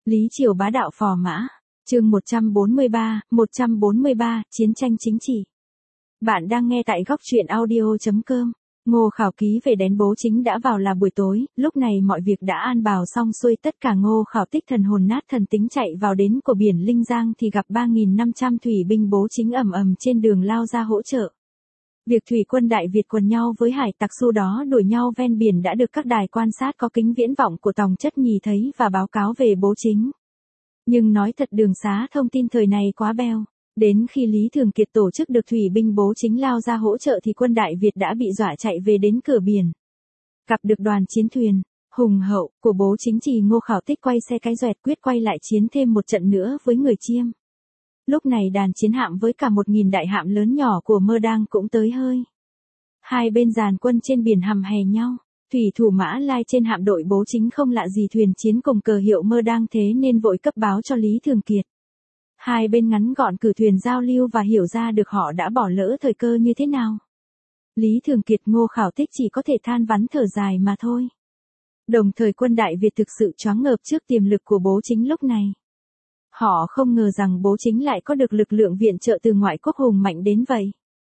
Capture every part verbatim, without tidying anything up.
Lý Triều bá đạo phò mã. Chương một trăm bốn mươi ba, một trăm bốn mươi ba, chiến tranh chính trị. Bạn đang nghe tại góc truyện audio chấm com. Ngô Khảo Ký về đến Bố Chính đã vào là buổi tối, lúc này mọi việc đã an bào xong xuôi, tất cả Ngô Khảo Tích thần hồn nát thần tính chạy vào đến của biển Linh Giang thì gặp ba nghìn năm trăm thủy binh Bố Chính ầm ầm trên đường lao ra hỗ trợ. Việc thủy quân Đại Việt quần nhau với hải tặc xu đó đuổi nhau ven biển đã được các đài quan sát có kính viễn vọng của Tòng Chất Nhì thấy và báo cáo về Bố Chính. Nhưng nói thật, đường xá thông tin thời này quá beo. Đến khi Lý Thường Kiệt tổ chức được thủy binh Bố Chính lao ra hỗ trợ thì quân Đại Việt đã bị dọa chạy về đến cửa biển. Gặp được đoàn chiến thuyền hùng hậu của Bố Chính thì Ngô Khảo Tích quay xe cái doẹt quyết quay lại chiến thêm một trận nữa với người Chiêm. Lúc này đàn chiến hạm với cả một nghìn đại hạm lớn nhỏ của Mơ Đăng cũng tới hơi. Hai bên dàn quân trên biển hầm hè nhau. Thủy thủ Mã Lai trên hạm đội Bố Chính không lạ gì thuyền chiến cùng cờ hiệu Mơ Đăng, thế nên vội cấp báo cho Lý Thường Kiệt. Hai bên ngắn gọn cử thuyền giao lưu và hiểu ra được họ đã bỏ lỡ thời cơ như thế nào. Lý Thường Kiệt, Ngô Khảo Tích chỉ có thể than vắn thở dài mà thôi. Đồng thời quân Đại Việt thực sự choáng ngợp trước tiềm lực của Bố Chính lúc này. Họ không ngờ rằng Bố Chính lại có được lực lượng viện trợ từ ngoại quốc hùng mạnh đến vậy.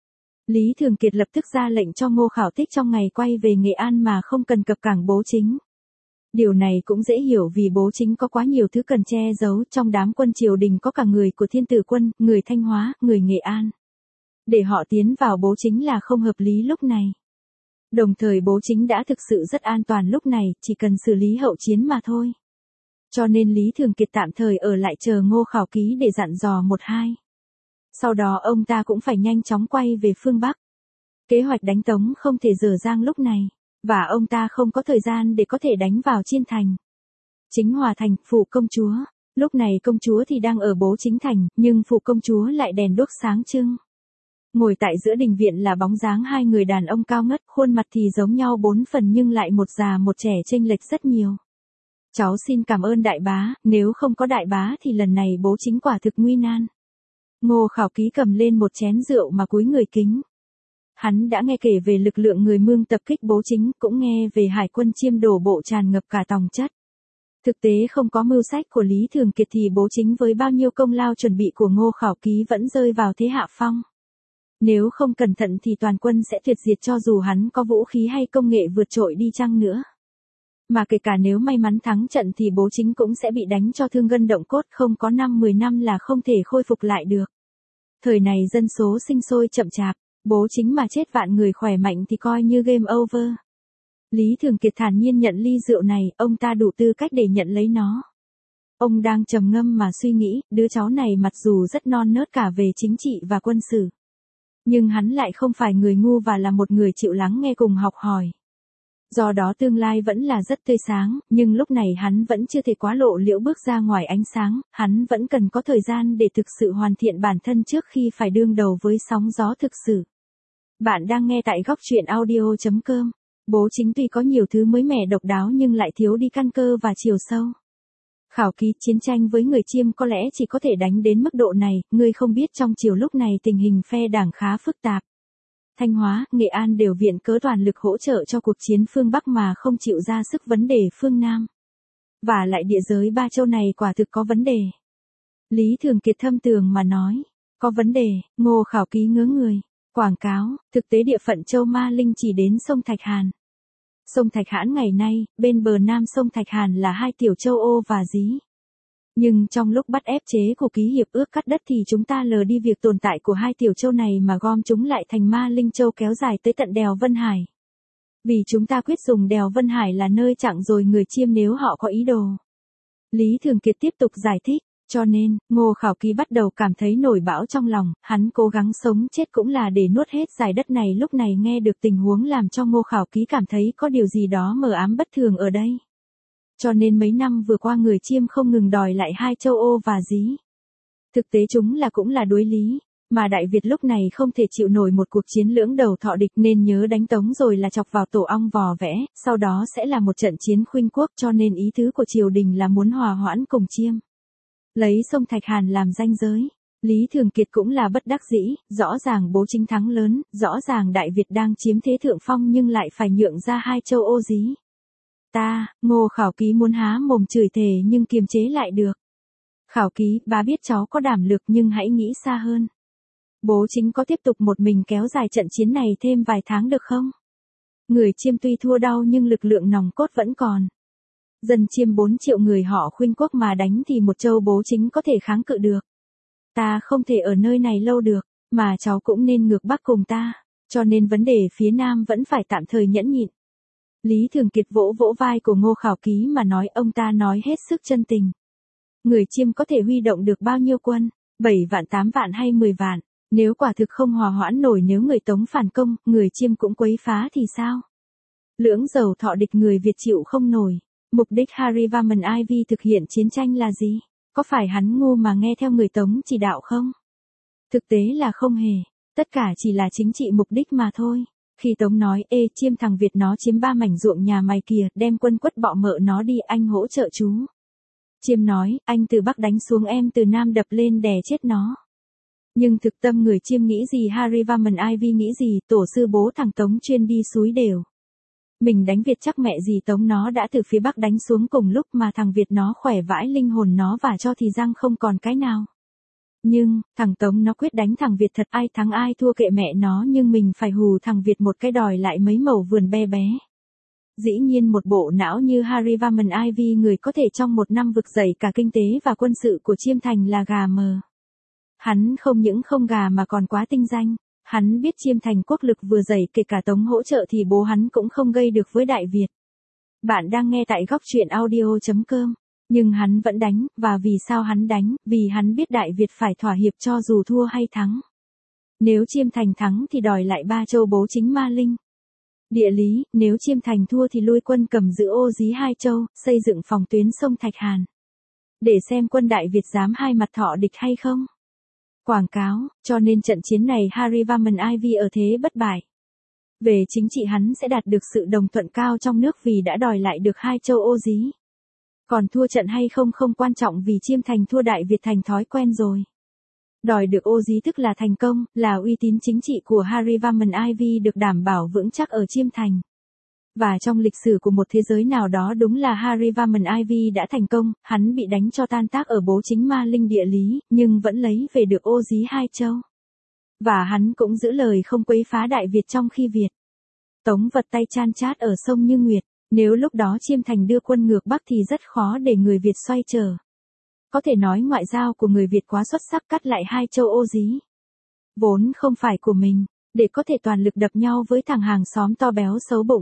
Lý Thường Kiệt lập tức ra lệnh cho Ngô Khảo Tích trong ngày quay về Nghệ An mà không cần cập cảng Bố Chính. Điều này cũng dễ hiểu vì Bố Chính có quá nhiều thứ cần che giấu, trong đám quân triều đình có cả người của Thiên Tử Quân, người Thanh Hóa, người Nghệ An. Để họ tiến vào Bố Chính là không hợp lý lúc này. Đồng thời Bố Chính đã thực sự rất an toàn lúc này, chỉ cần xử lý hậu chiến mà thôi. Cho nên Lý Thường Kiệt tạm thời ở lại chờ Ngô Khảo Ký để dặn dò một hai. Sau đó ông ta cũng phải nhanh chóng quay về phương Bắc. Kế hoạch đánh Tống không thể dở dang lúc này, và ông ta không có thời gian để có thể đánh vào Chiên Thành. Chính Hòa Thành, phủ công chúa. Lúc này công chúa thì đang ở Bố Chính Thành, nhưng phủ công chúa lại đèn đuốc sáng trưng. Ngồi tại giữa đình viện là bóng dáng hai người đàn ông cao ngất, khuôn mặt thì giống nhau bốn phần nhưng lại một già một trẻ chênh lệch rất nhiều. Cháu xin cảm ơn đại bá, nếu không có đại bá thì lần này Bố Chính quả thực nguy nan. Ngô Khảo Ký cầm lên một chén rượu mà cúi người kính. Hắn đã nghe kể về lực lượng người Mương tập kích Bố Chính, cũng nghe về hải quân Chiêm đổ bộ tràn ngập cả Tòng Chất. Thực tế không có mưu sách của Lý Thường Kiệt thì Bố Chính với bao nhiêu công lao chuẩn bị của Ngô Khảo Ký vẫn rơi vào thế hạ phong. Nếu không cẩn thận thì toàn quân sẽ tuyệt diệt cho dù hắn có vũ khí hay công nghệ vượt trội đi chăng nữa. Mà kể cả nếu may mắn thắng trận thì Bố Chính cũng sẽ bị đánh cho thương gân động cốt, không có năm mười năm là không thể khôi phục lại được. Thời này dân số sinh sôi chậm chạp, Bố Chính mà chết vạn người khỏe mạnh thì coi như game over. Lý Thường Kiệt thản nhiên nhận ly rượu này, ông ta đủ tư cách để nhận lấy nó. Ông đang trầm ngâm mà suy nghĩ, đứa cháu này mặc dù rất non nớt cả về chính trị và quân sự, nhưng hắn lại không phải người ngu và là một người chịu lắng nghe cùng học hỏi. Do đó tương lai vẫn là rất tươi sáng, nhưng lúc này hắn vẫn chưa thể quá lộ liễu bước ra ngoài ánh sáng, hắn vẫn cần có thời gian để thực sự hoàn thiện bản thân trước khi phải đương đầu với sóng gió thực sự. Bạn đang nghe tại góc truyện audio chấm com. Bố Chính tuy có nhiều thứ mới mẻ độc đáo nhưng lại thiếu đi căn cơ và chiều sâu. Khảo Ký, chiến tranh với người Chiêm có lẽ chỉ có thể đánh đến mức độ này, ngươi không biết trong triều lúc này tình hình phe đảng khá phức tạp. Thanh Hóa, Nghệ An đều viện cớ toàn lực hỗ trợ cho cuộc chiến phương Bắc mà không chịu ra sức vấn đề phương Nam. Và lại địa giới ba châu này quả thực có vấn đề. Lý Thường Kiệt thâm tường mà nói, có vấn đề. Ngô Khảo Ký ngớ người. Quảng cáo, thực tế địa phận châu Ma Linh chỉ đến sông Thạch Hàn. Sông Thạch Hãn ngày nay, bên bờ nam sông Thạch Hàn là hai tiểu châu Ô và Dí. Nhưng trong lúc bắt ép chế của ký hiệp ước cắt đất thì chúng ta lờ đi việc tồn tại của hai tiểu châu này mà gom chúng lại thành Ma Linh Châu kéo dài tới tận đèo Vân Hải. Vì chúng ta quyết dùng đèo Vân Hải là nơi chặn rồi người Chiêm nếu họ có ý đồ. Lý Thường Kiệt tiếp tục giải thích, cho nên, Ngô Khảo Ký bắt đầu cảm thấy nổi bão trong lòng, hắn cố gắng sống chết cũng là để nuốt hết dải đất này. Lúc này nghe được tình huống làm cho Ngô Khảo Ký cảm thấy có điều gì đó mờ ám bất thường ở đây. Cho nên mấy năm vừa qua người Chiêm không ngừng đòi lại hai châu Ô và Dí. Thực tế chúng là cũng là đối lý, mà Đại Việt lúc này không thể chịu nổi một cuộc chiến lưỡng đầu thọ địch nên nhớ đánh Tống rồi là chọc vào tổ ong vò vẽ, sau đó sẽ là một trận chiến khuynh quốc, cho nên ý tứ của triều đình là muốn hòa hoãn cùng Chiêm. Lấy sông Thạch Hàn làm ranh giới. Lý Thường Kiệt cũng là bất đắc dĩ, rõ ràng Bố Chính thắng lớn, rõ ràng Đại Việt đang chiếm thế thượng phong nhưng lại phải nhượng ra hai châu Ô Dí. Ta, Ngô Khảo Ký muốn há mồm chửi thề nhưng kiềm chế lại được. Khảo Ký, bà biết cháu có đảm lực nhưng hãy nghĩ xa hơn. Bố chính có tiếp tục một mình kéo dài trận chiến này thêm vài tháng được không? Người Chiêm tuy thua đau nhưng lực lượng nòng cốt vẫn còn. Dân Chiêm bốn triệu người họ Khuynh Quốc mà đánh thì một châu bố chính có thể kháng cự được. Ta không thể ở nơi này lâu được, mà cháu cũng nên ngược Bắc cùng ta, cho nên vấn đề phía Nam vẫn phải tạm thời nhẫn nhịn. Lý Thường Kiệt vỗ vỗ vai của Ngô Khảo Ký mà nói, ông ta nói hết sức chân tình. Người Chiêm có thể huy động được bao nhiêu quân, bảy vạn tám vạn hay mười vạn, nếu quả thực không hòa hoãn nổi, nếu người Tống phản công, người Chiêm cũng quấy phá thì sao? Lưỡng dầu thọ địch, người Việt chịu không nổi. Mục đích Harivarman I V thực hiện chiến tranh là gì? Có phải hắn ngu mà nghe theo người Tống chỉ đạo không? Thực tế là không hề, tất cả chỉ là chính trị mục đích mà thôi. Khi Tống nói, ê Chiêm thằng Việt nó chiếm ba mảnh ruộng nhà mày kìa, đem quân quất bọ mợ nó đi, anh hỗ trợ chú. Chiêm nói, anh từ Bắc đánh xuống, em từ Nam đập lên đè chết nó. Nhưng thực tâm người Chiêm nghĩ gì, Harivarman I V nghĩ gì, tổ sư bố thằng Tống chuyên đi suối đều. Mình đánh Việt chắc mẹ gì Tống nó đã từ phía Bắc đánh xuống cùng lúc mà thằng Việt nó khỏe vãi linh hồn nó và cho thì răng không còn cái nào. Nhưng, thằng Tống nó quyết đánh thằng Việt thật, ai thắng ai thua kệ mẹ nó, nhưng mình phải hù thằng Việt một cái đòi lại mấy mẩu vườn be bé. Dĩ nhiên một bộ não như Harivarman I V người có thể trong một năm vực dậy cả kinh tế và quân sự của Chiêm Thành là gà mờ. Hắn không những không gà mà còn quá tinh danh. Hắn biết Chiêm Thành quốc lực vừa dày, kể cả Tống hỗ trợ thì bố hắn cũng không gây được với Đại Việt. Bạn đang nghe tại góc truyện audio chấm com. Nhưng hắn vẫn đánh, và vì sao hắn đánh? Vì hắn biết Đại Việt phải thỏa hiệp cho dù thua hay thắng. Nếu Chiêm Thành thắng thì đòi lại ba châu bố chính Ma Linh. Địa lý, nếu Chiêm Thành thua thì lui quân cầm giữ Ô Dí hai châu, xây dựng phòng tuyến sông Thạch Hàn. Để xem quân Đại Việt dám hai mặt thọ địch hay không. Quảng cáo, cho nên trận chiến này Harivarman I V ở thế bất bại. Về chính trị hắn sẽ đạt được sự đồng thuận cao trong nước vì đã đòi lại được hai châu Ô Dí. Còn thua trận hay không không quan trọng vì Chiêm Thành thua Đại Việt thành thói quen rồi. Đòi được Ô Dí tức là thành công, là uy tín chính trị của Harivarman I V được đảm bảo vững chắc ở Chiêm Thành. Và trong lịch sử của một thế giới nào đó đúng là Harivarman I V đã thành công, hắn bị đánh cho tan tác ở bố chính Ma Linh địa lý, nhưng vẫn lấy về được Ô Dí hai châu. Và hắn cũng giữ lời không quấy phá Đại Việt trong khi Việt Tống vật tay chan chát ở sông Như Nguyệt, nếu lúc đó Chiêm Thành đưa quân ngược Bắc thì rất khó để người Việt xoay trở. Có thể nói ngoại giao của người Việt quá xuất sắc, cắt lại hai châu Ô Dí. Vốn không phải của mình, để có thể toàn lực đập nhau với thằng hàng xóm to béo xấu bụng.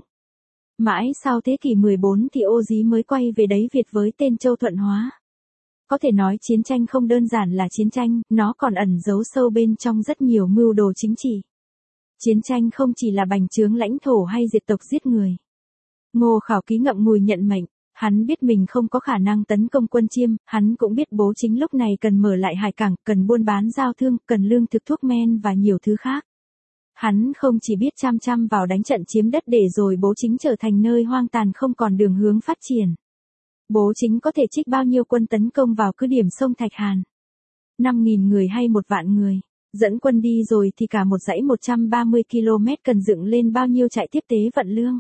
Mãi sau thế kỷ mười bốn thì Ô Dí mới quay về đáy Việt với tên Châu Thuận Hóa. Có thể nói chiến tranh không đơn giản là chiến tranh, nó còn ẩn giấu sâu bên trong rất nhiều mưu đồ chính trị. Chiến tranh không chỉ là bành trướng lãnh thổ hay diệt tộc giết người. Ngô Khảo Ký ngậm ngùi nhận mệnh, hắn biết mình không có khả năng tấn công quân Chiêm, hắn cũng biết bố chính lúc này cần mở lại hải cảng, cần buôn bán giao thương, cần lương thực thuốc men và nhiều thứ khác. Hắn không chỉ biết chăm chăm vào đánh trận chiếm đất để rồi bố chính trở thành nơi hoang tàn không còn đường hướng phát triển. Bố chính có thể trích bao nhiêu quân tấn công vào cứ điểm sông Thạch Hàn. năm nghìn người hay một vạn người. Dẫn quân đi rồi thì cả một dãy một trăm ba mươi ki lô mét cần dựng lên bao nhiêu trại tiếp tế vận lương.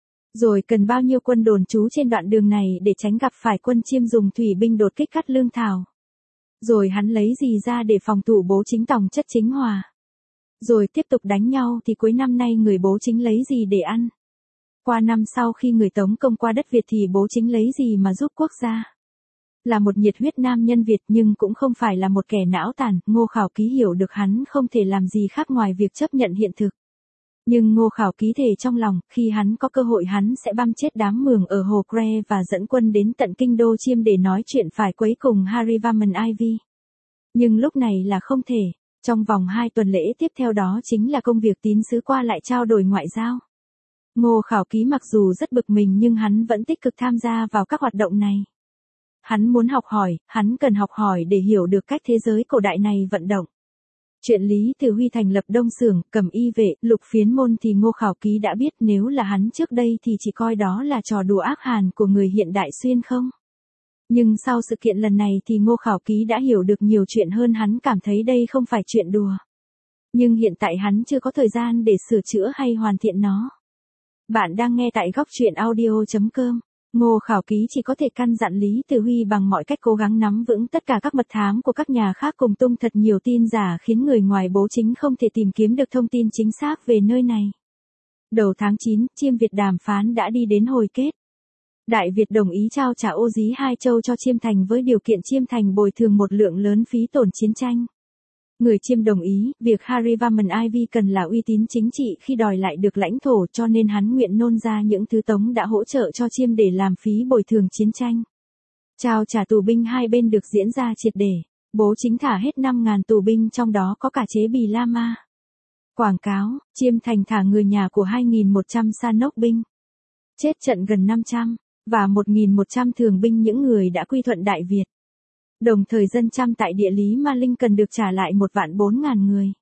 Rồi cần bao nhiêu quân đồn trú trên đoạn đường này để tránh gặp phải quân Chiêm dùng thủy binh đột kích cắt lương thảo. Rồi hắn lấy gì ra để phòng thủ bố chính Tòng Chất Chính Hòa. Rồi tiếp tục đánh nhau thì cuối năm nay người bố chính lấy gì để ăn. Qua năm sau khi người Tống công qua đất Việt thì bố chính lấy gì mà giúp quốc gia. Là một nhiệt huyết nam nhân Việt nhưng cũng không phải là một kẻ não tàn, Ngô Khảo Ký hiểu được hắn không thể làm gì khác ngoài việc chấp nhận hiện thực. Nhưng Ngô Khảo Ký thề trong lòng, khi hắn có cơ hội hắn sẽ băm chết đám Mường ở Hồ Cre và dẫn quân đến tận kinh đô Chiêm để nói chuyện phải quấy cùng Harivarman I V. Nhưng lúc này là không thể, trong vòng hai tuần lễ tiếp theo đó chính là công việc tín sứ qua lại trao đổi ngoại giao. Ngô Khảo Ký mặc dù rất bực mình nhưng hắn vẫn tích cực tham gia vào các hoạt động này. Hắn muốn học hỏi, hắn cần học hỏi để hiểu được cách thế giới cổ đại này vận động. Chuyện Lý Từ Huy thành lập Đông Xưởng, Cẩm Y Vệ, Lục Phiến Môn thì Ngô Khảo Ký đã biết, nếu là hắn trước đây thì chỉ coi đó là trò đùa ác hàn của người hiện đại xuyên không. Nhưng sau sự kiện lần này thì Ngô Khảo Ký đã hiểu được nhiều chuyện hơn, hắn cảm thấy đây không phải chuyện đùa. Nhưng hiện tại hắn chưa có thời gian để sửa chữa hay hoàn thiện nó. Bạn đang nghe tại góc truyện audio chấm com. Ngô Khảo Ký chỉ có thể căn dặn Lý Tử Huy bằng mọi cách cố gắng nắm vững tất cả các mật thám của các nhà khác cùng tung thật nhiều tin giả khiến người ngoài Bố Chính không thể tìm kiếm được thông tin chính xác về nơi này. Đầu tháng chín, Chiêm Việt đàm phán đã đi đến hồi kết. Đại Việt đồng ý trao trả Ô Dí Hai Châu cho Chiêm Thành với điều kiện Chiêm Thành bồi thường một lượng lớn phí tổn chiến tranh. Người Chiêm đồng ý, việc Harivarman Ivy cần là uy tín chính trị khi đòi lại được lãnh thổ cho nên hắn nguyện nôn ra những thứ Tống đã hỗ trợ cho Chiêm để làm phí bồi thường chiến tranh. Trao trả tù binh hai bên được diễn ra triệt để. Bố Chính thả hết năm nghìn tù binh trong đó có cả chế Bì La Ma. Quảng cáo, Chiêm Thành thả người nhà của hai nghìn một trăm sa nốc binh. Chết trận gần năm trăm, và một nghìn một trăm thường binh những người đã quy thuận Đại Việt. Đồng thời dân Chăm tại địa lý Ma Linh cần được trả lại một vạn bốn ngàn người.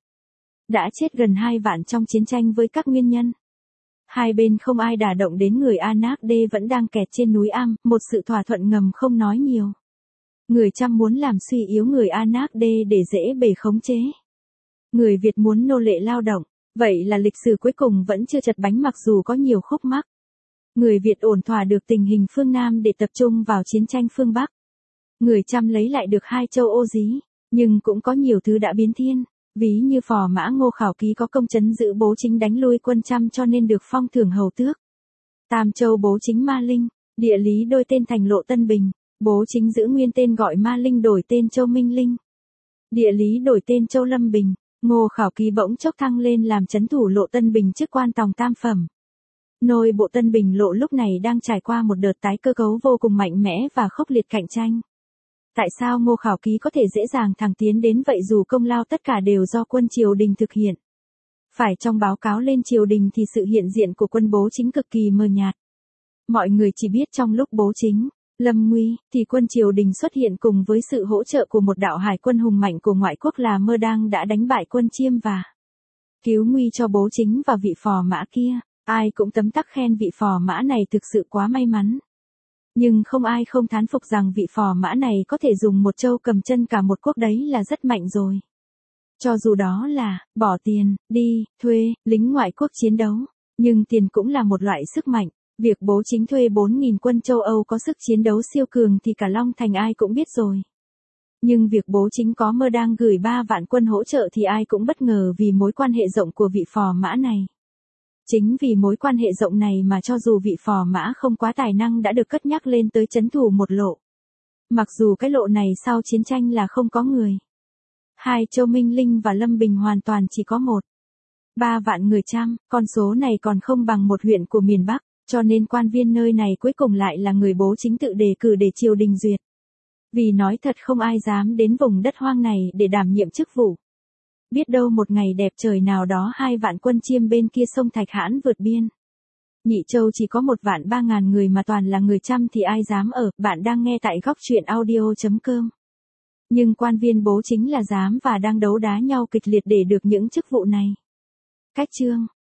Đã chết gần hai vạn trong chiến tranh với các nguyên nhân. Hai bên không ai đả động đến người Anak Đê vẫn đang kẹt trên núi Am, một sự thỏa thuận ngầm không nói nhiều. Người Chăm muốn làm suy yếu người Anak Đê để dễ bề khống chế. Người Việt muốn nô lệ lao động, vậy là lịch sử cuối cùng vẫn chưa chật bánh mặc dù có nhiều khúc mắc. Người Việt ổn thỏa được tình hình phương Nam để tập trung vào chiến tranh phương Bắc. Người Chăm lấy lại được Hai Châu Ô Dí, nhưng cũng có nhiều thứ đã biến thiên, ví như phò mã Ngô Khảo Ký có công trấn giữ Bố Chính đánh lui quân Chăm cho nên được phong thưởng hầu tước. Tam Châu Bố Chính Ma Linh, địa lý đôi tên thành Lộ Tân Bình, Bố Chính giữ nguyên tên gọi Ma Linh đổi tên Châu Minh Linh. Địa lý đổi tên Châu Lâm Bình, Ngô Khảo Ký bỗng chốc thăng lên làm trấn thủ Lộ Tân Bình chức quan tòng tam phẩm. Nội bộ Tân Bình Lộ lúc này đang trải qua một đợt tái cơ cấu vô cùng mạnh mẽ và khốc liệt cạnh tranh. Tại sao Ngô Khảo Ký có thể dễ dàng thẳng tiến đến vậy dù công lao tất cả đều do quân triều đình thực hiện? Phải trong báo cáo lên triều đình thì sự hiện diện của quân Bố Chính cực kỳ mờ nhạt. Mọi người chỉ biết trong lúc Bố Chính lâm nguy thì quân triều đình xuất hiện cùng với sự hỗ trợ của một đạo hải quân hùng mạnh của ngoại quốc là Mơ Đăng đã đánh bại quân Chiêm và cứu nguy cho Bố Chính và vị phò mã kia. Ai cũng tấm tắc khen vị phò mã này thực sự quá may mắn. Nhưng không ai không thán phục rằng vị phò mã này có thể dùng một châu cầm chân cả một quốc đấy là rất mạnh rồi. Cho dù đó là bỏ tiền, đi, thuê, lính ngoại quốc chiến đấu, nhưng tiền cũng là một loại sức mạnh. Việc Bố Chính thuê bốn nghìn quân châu Âu có sức chiến đấu siêu cường thì cả Long Thành ai cũng biết rồi. Nhưng việc Bố Chính có Mơ Đăng gửi ba vạn quân hỗ trợ thì ai cũng bất ngờ vì mối quan hệ rộng của vị phò mã này. Chính vì mối quan hệ rộng này mà cho dù vị phò mã không quá tài năng đã được cất nhắc lên tới trấn thủ một lộ. Mặc dù cái lộ này sau chiến tranh là không có người. Hai Châu Minh Linh và Lâm Bình hoàn toàn chỉ có một. Ba vạn người Chăm, con số này còn không bằng một huyện của miền Bắc, cho nên quan viên nơi này cuối cùng lại là người Bố Chính tự đề cử để triều đình duyệt. Vì nói thật không ai dám đến vùng đất hoang này để đảm nhiệm chức vụ. Biết đâu một ngày đẹp trời nào đó hai vạn quân Chiêm bên kia sông Thạch Hãn vượt biên. Nhị Châu chỉ có một vạn ba ngàn người mà toàn là người Chăm thì ai dám ở. Bạn đang nghe tại góc truyện audio chấm com. Nhưng quan viên Bố Chính là dám và đang đấu đá nhau kịch liệt để được những chức vụ này. Cách chương